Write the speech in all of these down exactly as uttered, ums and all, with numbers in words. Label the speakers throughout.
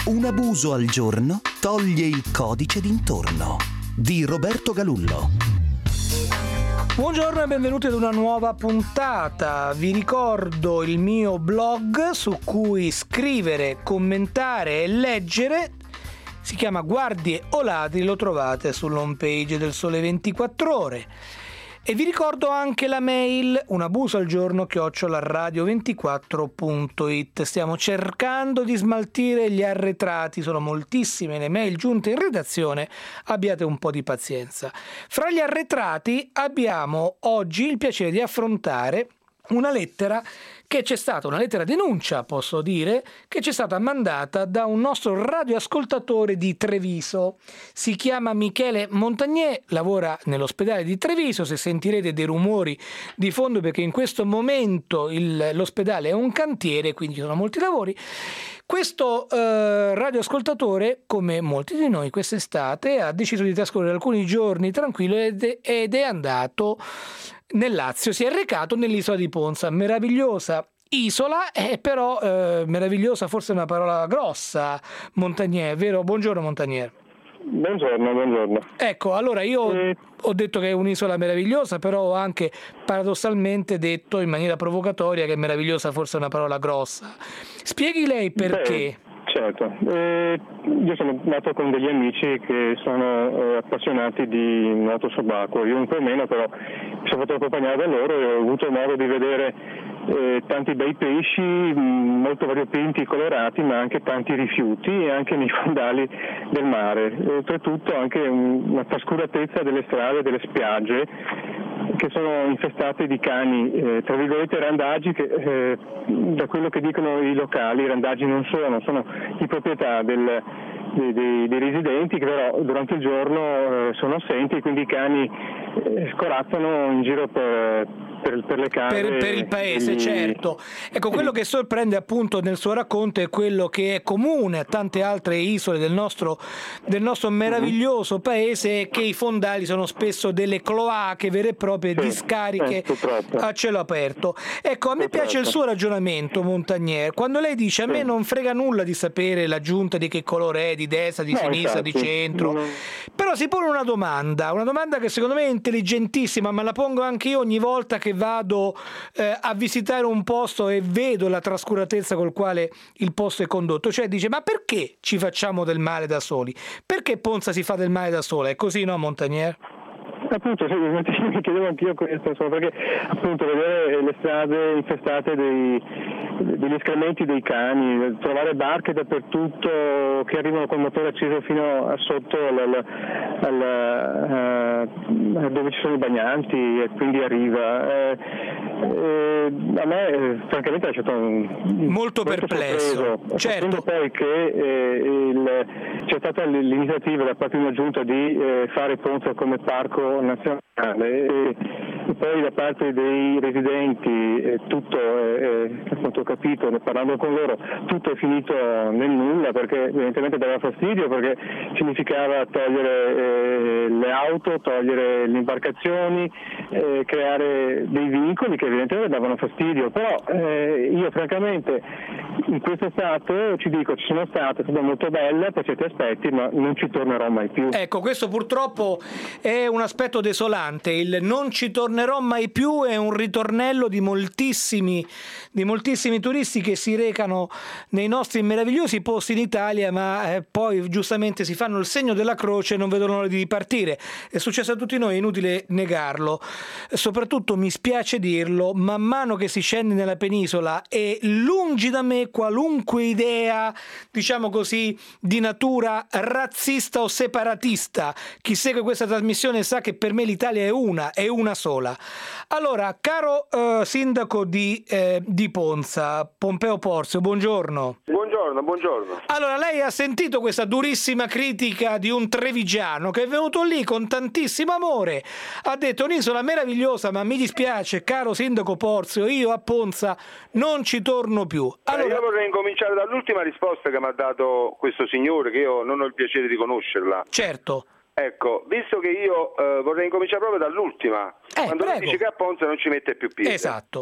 Speaker 1: Un abuso al giorno toglie il codice d'intorno di Roberto Galullo.
Speaker 2: Buongiorno e benvenuti ad una nuova puntata. Vi ricordo il mio blog su cui scrivere, commentare e leggere. Si chiama Guardie o Ladri, lo trovate sull'home page del Sole ventiquattro Ore. E vi ricordo anche la mail unabusoalgiorno chiocciola radio ventiquattro punto it. Stiamo cercando di smaltire gli arretrati, sono moltissime le mail giunte in redazione, abbiate un po' di pazienza. Fra gli arretrati abbiamo oggi il piacere di affrontare una lettera che c'è stata, una lettera denuncia, posso dire, che ci è stata mandata da un nostro radioascoltatore di Treviso. Si chiama Michele Montagnier, lavora nell'ospedale di Treviso. Se sentirete dei rumori di fondo, perché in questo momento il, l'ospedale è un cantiere, quindi ci sono molti lavori. Questo eh, radioascoltatore, come molti di noi quest'estate, ha deciso di trascorrere alcuni giorni tranquillo ed, ed è andato nel Lazio, si è recato nell'isola di Ponza, meravigliosa isola, eh, però eh, meravigliosa forse è una parola grossa, Montagnier, vero? Buongiorno Montagnier.
Speaker 3: Buongiorno, buongiorno.
Speaker 2: Ecco, allora io
Speaker 3: eh...
Speaker 2: ho detto che è un'isola meravigliosa, però ho anche paradossalmente detto in maniera provocatoria che meravigliosa forse è una parola grossa. Spieghi lei perché?
Speaker 3: Beh, certo, eh, io sono nato con degli amici che sono eh, appassionati di nuoto subacqueo, io un po' meno, però mi sono fatto accompagnare da loro e ho avuto modo di vedere eh, tanti bei pesci, mh, molto variopinti, colorati, ma anche tanti rifiuti e anche nei fondali del mare. E, oltretutto anche un, una trascuratezza delle strade e delle spiagge che sono infestate di cani, eh, tra virgolette randagi, che eh, da quello che dicono i locali, i randagi non sono, sono di proprietà del, dei, dei, dei residenti, che però durante il giorno eh, sono assenti e quindi i cani eh, scorazzano in giro per, per, per le case.
Speaker 2: Per, per il paese,
Speaker 3: gli...
Speaker 2: certo. Ecco, quello che sorprende appunto nel suo racconto è quello che è comune a tante altre isole del nostro, del nostro meraviglioso uh-huh. paese, che i fondali sono spesso delle cloache vere e proprie,
Speaker 3: sì,
Speaker 2: discariche
Speaker 3: eh,
Speaker 2: a cielo aperto. Ecco, a me
Speaker 3: purtroppo.
Speaker 2: piace il suo ragionamento, Montagnier, quando lei dice a me non frega nulla di sapere la giunta di che colore è, di destra, di
Speaker 3: no,
Speaker 2: sinistra,
Speaker 3: infatti.
Speaker 2: di centro, no. Però si pone una domanda, una domanda che secondo me è intelligentissima, ma la pongo anche io ogni volta che vado eh, a visitare un posto e vedo la trascuratezza col quale il posto è condotto, cioè dice: ma perché ci facciamo del male da soli? Perché Ponza si fa del male da sola? È così, no, Montagnier?
Speaker 3: Appunto, sì, mi chiedevo anch'io questo, insomma, perché appunto vedere le strade infestate dei, degli escrementi dei cani, trovare barche dappertutto che arrivano col motore acceso fino a sotto al, al, al, a dove ci sono i bagnanti e quindi a riva. Eh, eh, a me eh, francamente ha lasciato un,
Speaker 2: molto perplesso, certo.
Speaker 3: Poi che eh, il, c'è stata l'iniziativa da parte di una giunta di eh, fare Ponza come parco nazionale e, e poi da parte dei residenti eh, tutto, eh, eh, quanto ho capito, parlando con loro, tutto è finito nel nulla, perché evidentemente dava fastidio, perché significava togliere eh, le auto, togliere le imbarcazioni, eh, creare dei vincoli che evidentemente davano fastidio, però eh, io francamente in questo stato ci dico, ci sono state, è stata molto bella per certi aspetti, ma non ci tornerò mai più.
Speaker 2: Ecco, questo purtroppo è un aspetto desolante, il non ci tornerò mai più è un ritornello di moltissimi, di moltissimi turisti che si recano nei nostri meravigliosi posti in Italia, ma eh, poi giustamente si fanno il segno della croce e non vedono l'ora di ripartire. È successo a tutti noi, è inutile negarlo, soprattutto mi spiace dirlo, man mano che si scende nella penisola e lungi da me qualunque idea, diciamo così, di natura razzista o separatista. Chi segue questa trasmissione sa che per me l'Italia è una, è una sola. Allora, caro eh, sindaco di, eh, di Ponza, Pompeo Porzio, buongiorno.
Speaker 4: Buongiorno, buongiorno.
Speaker 2: Allora, lei ha sentito questa durissima critica di un trevigiano che è venuto lì con tantissimo amore, ha detto un'isola meravigliosa, ma mi dispiace, caro sindaco Porzio, io a Ponza non ci torno più. Allora...
Speaker 4: Eh, io vorrei incominciare dall'ultima risposta che mi ha dato questo signore, che io non ho il piacere di conoscerla.
Speaker 2: Certo.
Speaker 4: Ecco, visto che io eh, vorrei incominciare proprio dall'ultima,
Speaker 2: eh,
Speaker 4: quando
Speaker 2: prego.
Speaker 4: lui dice che a Ponza non ci mette più piede.
Speaker 2: Esatto.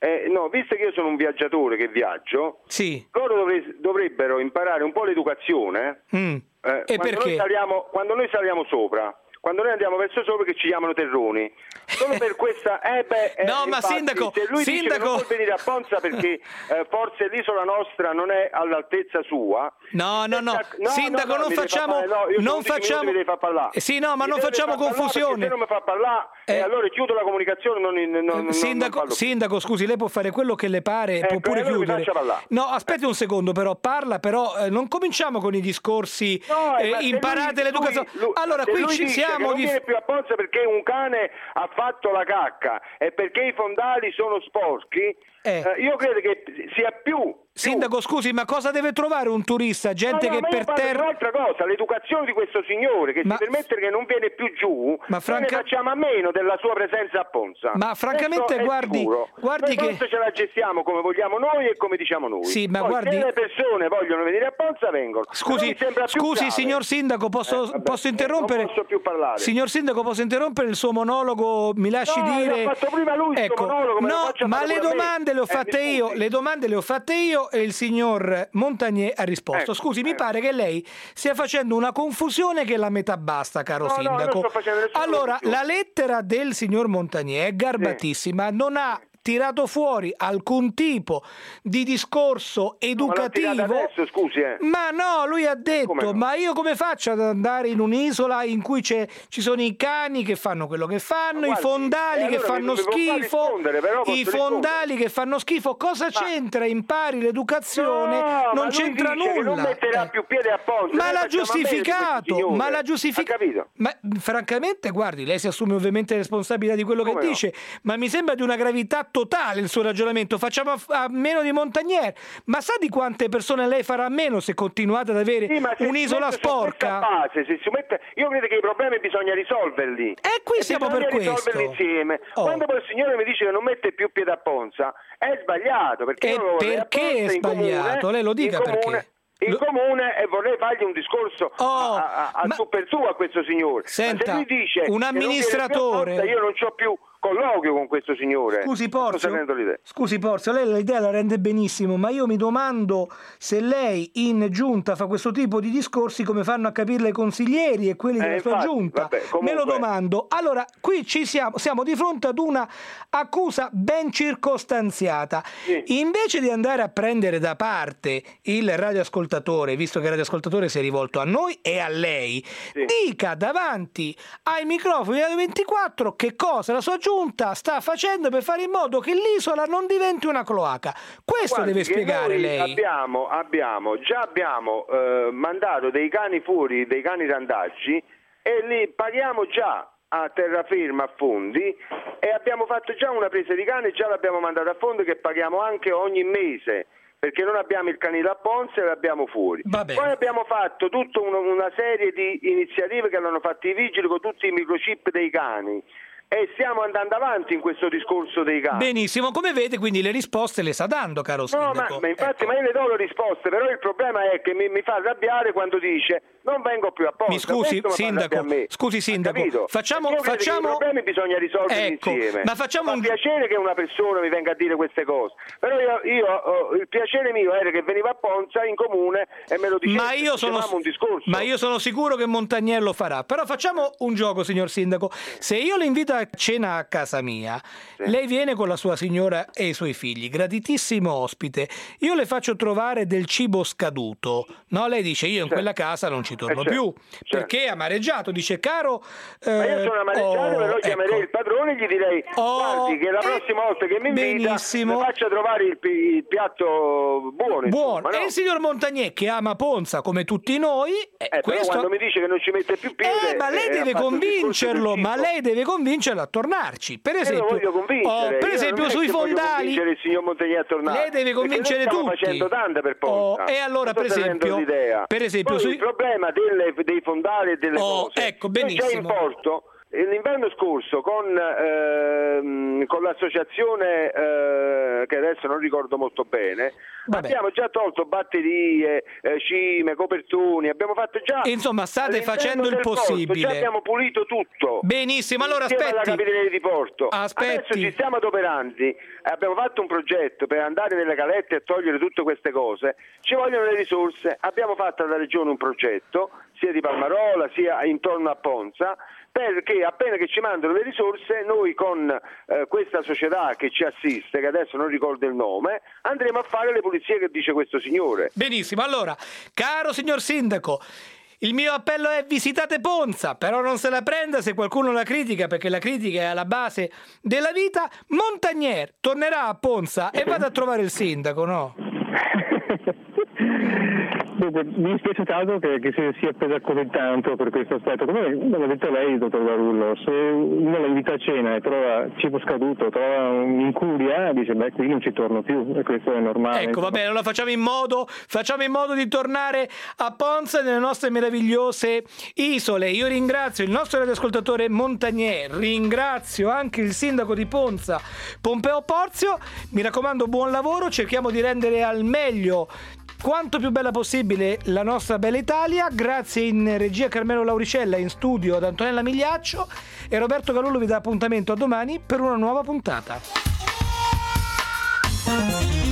Speaker 4: Eh, no, visto che io sono un viaggiatore che viaggio,
Speaker 2: sì.
Speaker 4: loro dovre- dovrebbero imparare un po' l'educazione
Speaker 2: Mm.
Speaker 4: eh,
Speaker 2: E
Speaker 4: quando,
Speaker 2: perché?
Speaker 4: noi saliamo, quando noi saliamo sopra. Quando noi andiamo verso sopra che ci chiamano terroni. Solo per questa... Eh beh, eh,
Speaker 2: no, ma
Speaker 4: infatti,
Speaker 2: sindaco,
Speaker 4: se lui
Speaker 2: sindaco...
Speaker 4: dice che non vuol venire a Ponza perché eh, forse l'isola nostra non è all'altezza sua...
Speaker 2: No, no, no,
Speaker 4: no
Speaker 2: sindaco,
Speaker 4: no, no,
Speaker 2: non facciamo...
Speaker 4: Far no,
Speaker 2: non facciamo...
Speaker 4: mi devi far parlare.
Speaker 2: Eh, sì, no, ma
Speaker 4: mi
Speaker 2: non facciamo confusione.
Speaker 4: Se non mi fa parlare,
Speaker 2: eh,
Speaker 4: eh, allora chiudo la comunicazione, non, non, non,
Speaker 2: sindaco,
Speaker 4: non
Speaker 2: sindaco, scusi, lei può fare quello che le pare,
Speaker 4: ecco,
Speaker 2: può pure
Speaker 4: allora
Speaker 2: chiudere. No, aspetti un secondo, però, parla, però eh, non cominciamo con i discorsi,
Speaker 4: no,
Speaker 2: eh, imparate
Speaker 4: lui,
Speaker 2: l'educazione.
Speaker 4: Lui, lui,
Speaker 2: allora, qui ci siamo...
Speaker 4: Non viene più a Ponza perché un cane ha fatto la cacca e perché i fondali sono sporchi,
Speaker 2: eh.
Speaker 4: Eh, io credo che sia più...
Speaker 2: Sindaco, scusi, ma cosa deve trovare un turista? Gente
Speaker 4: no, no,
Speaker 2: che per terra...
Speaker 4: un'altra cosa, l'educazione di questo signore che
Speaker 2: ma...
Speaker 4: si permette che non viene più giù,
Speaker 2: ma franca...
Speaker 4: noi ne facciamo a meno della sua presenza a Ponza.
Speaker 2: Ma francamente guardi, guardi
Speaker 4: noi
Speaker 2: che...
Speaker 4: Ponza ce la gestiamo come vogliamo noi e come diciamo noi.
Speaker 2: Sì, ma
Speaker 4: Poi,
Speaker 2: guardi...
Speaker 4: se le persone vogliono venire a Ponza vengono.
Speaker 2: Scusi, scusi signor Sindaco, posso,
Speaker 4: eh, vabbè,
Speaker 2: posso interrompere?
Speaker 4: Non posso più parlare.
Speaker 2: Signor Sindaco, posso interrompere il suo monologo? Mi lasci
Speaker 4: no,
Speaker 2: dire...
Speaker 4: l'ha fatto prima lui,
Speaker 2: ecco,
Speaker 4: monologo,
Speaker 2: no, ma le domande le ho fatte
Speaker 4: eh,
Speaker 2: io, le domande le ho fatte io e il signor Montagnier ha risposto.
Speaker 4: Ecco,
Speaker 2: Scusi,
Speaker 4: ecco.
Speaker 2: mi pare che lei stia facendo una confusione che la metà basta, caro
Speaker 4: no,
Speaker 2: sindaco.
Speaker 4: No, non sto facendo nessuna
Speaker 2: allora,
Speaker 4: confusione.
Speaker 2: la lettera del signor Montagnier è garbatissima, sì. Non ha tirato fuori alcun tipo di discorso educativo.
Speaker 4: Ma adesso, scusi, eh.
Speaker 2: Ma no, lui ha detto,
Speaker 4: no?
Speaker 2: ma io come faccio ad andare in un'isola in cui c'è, ci sono i cani che fanno quello che fanno, guardi, i fondali che allora fanno schifo, i fondali che fanno schifo, cosa ma... c'entra? Impari l'educazione,
Speaker 4: no,
Speaker 2: non c'entra nulla.
Speaker 4: Che non metterà eh. più piede a Ponza.
Speaker 2: Ma l'ha giustificato, ma l'ha giustificato. Ma francamente, guardi, lei si assume ovviamente responsabilità di quello come che no? dice, ma mi sembra di una gravità totale il suo ragionamento. Facciamo a, a meno di Montagnier, ma sa di quante persone lei farà a meno se continuate ad avere sì, un'isola sporca?
Speaker 4: Base, se si mette, io credo che i problemi bisogna risolverli
Speaker 2: e qui e siamo per questo
Speaker 4: risolverli insieme.
Speaker 2: Oh.
Speaker 4: Quando poi il signore mi dice che non mette più piede a Ponza è sbagliato perché,
Speaker 2: e
Speaker 4: io
Speaker 2: perché è sbagliato?
Speaker 4: Comune,
Speaker 2: lei lo dica
Speaker 4: comune,
Speaker 2: perché
Speaker 4: in comune e vorrei fargli un discorso
Speaker 2: oh,
Speaker 4: a, a, a
Speaker 2: ma...
Speaker 4: su per su a questo signore.
Speaker 2: Senta,
Speaker 4: ma se lui dice
Speaker 2: un amministratore
Speaker 4: Ponza, io non c'ho più colloquio con questo signore.
Speaker 2: Scusi Porzio, scusi Porzio, lei l'idea la rende benissimo, ma io mi domando se lei in giunta fa questo tipo di discorsi come fanno a capirle i consiglieri e quelli eh, della
Speaker 4: infatti,
Speaker 2: sua giunta.
Speaker 4: Vabbè, comunque...
Speaker 2: Me lo domando. Allora, qui ci siamo, siamo di fronte ad una accusa ben circostanziata.
Speaker 4: Sì.
Speaker 2: Invece di andare a prendere da parte il radioascoltatore, visto che il radioascoltatore si è rivolto a noi e a lei, sì. dica davanti ai microfoni di Radio ventiquattro che cosa la sua giunta sta facendo per fare in modo che l'isola non diventi una cloaca. Questo
Speaker 4: Guardi,
Speaker 2: deve spiegare lei.
Speaker 4: Abbiamo, abbiamo, già abbiamo eh, mandato dei cani fuori, dei cani randaggi e li paghiamo già a terraferma a fondi e abbiamo fatto già una presa di cani, già l'abbiamo mandato a fondo che paghiamo anche ogni mese. Perché non abbiamo il canile a Ponza e l'abbiamo fuori. Poi abbiamo fatto tutta una, una serie di iniziative che hanno fatto i vigili con tutti i microchip dei cani. E stiamo andando avanti in questo discorso dei cani.
Speaker 2: Benissimo, come vede quindi le risposte le sta dando, caro sindaco.
Speaker 4: No, ma, ma infatti
Speaker 2: ecco.
Speaker 4: ma io le do le risposte, però il problema è che mi, mi fa arrabbiare quando dice non vengo più a Ponza.
Speaker 2: Mi scusi sindaco, scusi sindaco, facciamo... facciamo...
Speaker 4: I problemi bisogna risolverli
Speaker 2: ecco,
Speaker 4: insieme.
Speaker 2: Ma facciamo
Speaker 4: Fa
Speaker 2: un...
Speaker 4: piacere che una persona mi venga a dire queste cose, però io, io oh, il piacere mio era che veniva a Ponza in comune e me lo diceva,
Speaker 2: ma io sono
Speaker 4: un discorso.
Speaker 2: Ma io sono sicuro che Montagnier lo farà. Però facciamo un gioco, signor sindaco. Se io le invito a cena a casa mia, sì. lei viene con la sua signora e i suoi figli, graditissimo ospite, io le faccio trovare del cibo scaduto, no? Lei dice io in certo. quella casa non ci torno eh, più certo. perché è amareggiato, dice caro eh,
Speaker 4: ma io sono amareggiato,
Speaker 2: oh,
Speaker 4: però chiamerei ecco. il padrone e gli direi oh, guardi che la prossima eh, volta che mi invita mi faccia trovare il, il piatto buono,
Speaker 2: buono.
Speaker 4: Insomma, no?
Speaker 2: E il signor Montagnier che ama Ponza come tutti noi eh,
Speaker 4: eh,
Speaker 2: questo...
Speaker 4: quando mi dice che non ci mette più piede
Speaker 2: eh, ma lei
Speaker 4: eh,
Speaker 2: deve convincerlo ma lei deve convincerlo a tornarci. Per esempio,
Speaker 4: io lo voglio convincere.
Speaker 2: Oh, per esempio sui fondali
Speaker 4: il signor Montagnier a tornare.
Speaker 2: Lei deve convincere tutti.
Speaker 4: Stiamo facendo tante per Ponza.
Speaker 2: Oh, e allora per esempio, per esempio
Speaker 4: Poi
Speaker 2: sui...
Speaker 4: il problema delle, dei fondali e delle
Speaker 2: oh,
Speaker 4: cose.
Speaker 2: Ecco, benissimo.
Speaker 4: Già in porto l'inverno scorso con, ehm, con l'associazione eh, che adesso non ricordo molto bene, Vabbè. abbiamo già tolto batterie, eh, cime, copertoni, abbiamo fatto già
Speaker 2: insomma state facendo il possibile
Speaker 4: porto, già abbiamo pulito tutto
Speaker 2: benissimo. Allora aspetti
Speaker 4: alla capitaneria di porto
Speaker 2: aspetti.
Speaker 4: Adesso ci stiamo adoperando abbiamo fatto un progetto per andare nelle calette e togliere tutte queste cose, ci vogliono le risorse. Abbiamo fatto alla Regione un progetto, sia di Palmarola sia intorno a Ponza, perché appena che ci mandano le risorse noi con eh, questa società che ci assiste, che adesso non ricordo il nome, andremo a fare le pulizie che dice questo signore.
Speaker 2: Benissimo, allora, caro signor Sindaco, il mio appello è: visitate Ponza, però non se la prenda se qualcuno la critica, perché la critica è alla base della vita. Montagnier tornerà a Ponza e vada a trovare il sindaco, no?
Speaker 3: Dunque, mi dispiace tanto che, che si sia presa così tanto per questo aspetto. Come l'ha detto lei, dottor Garullo, se uno la invita a cena e trova cibo scaduto, trova un'incuria, dice beh, qui non ci torno più, e questo è normale.
Speaker 2: Ecco, va bene, allora facciamo in modo, facciamo in modo di tornare a Ponza nelle nostre meravigliose isole. Io ringrazio il nostro radioascoltatore Montagnier, ringrazio anche il sindaco di Ponza, Pompeo Porzio. Mi raccomando, buon lavoro, cerchiamo di rendere al meglio, quanto più bella possibile, la nostra bella Italia. Grazie in regia Carmelo Lauricella, in studio ad Antonella Migliaccio, e Roberto Galullo vi dà appuntamento a domani per una nuova puntata.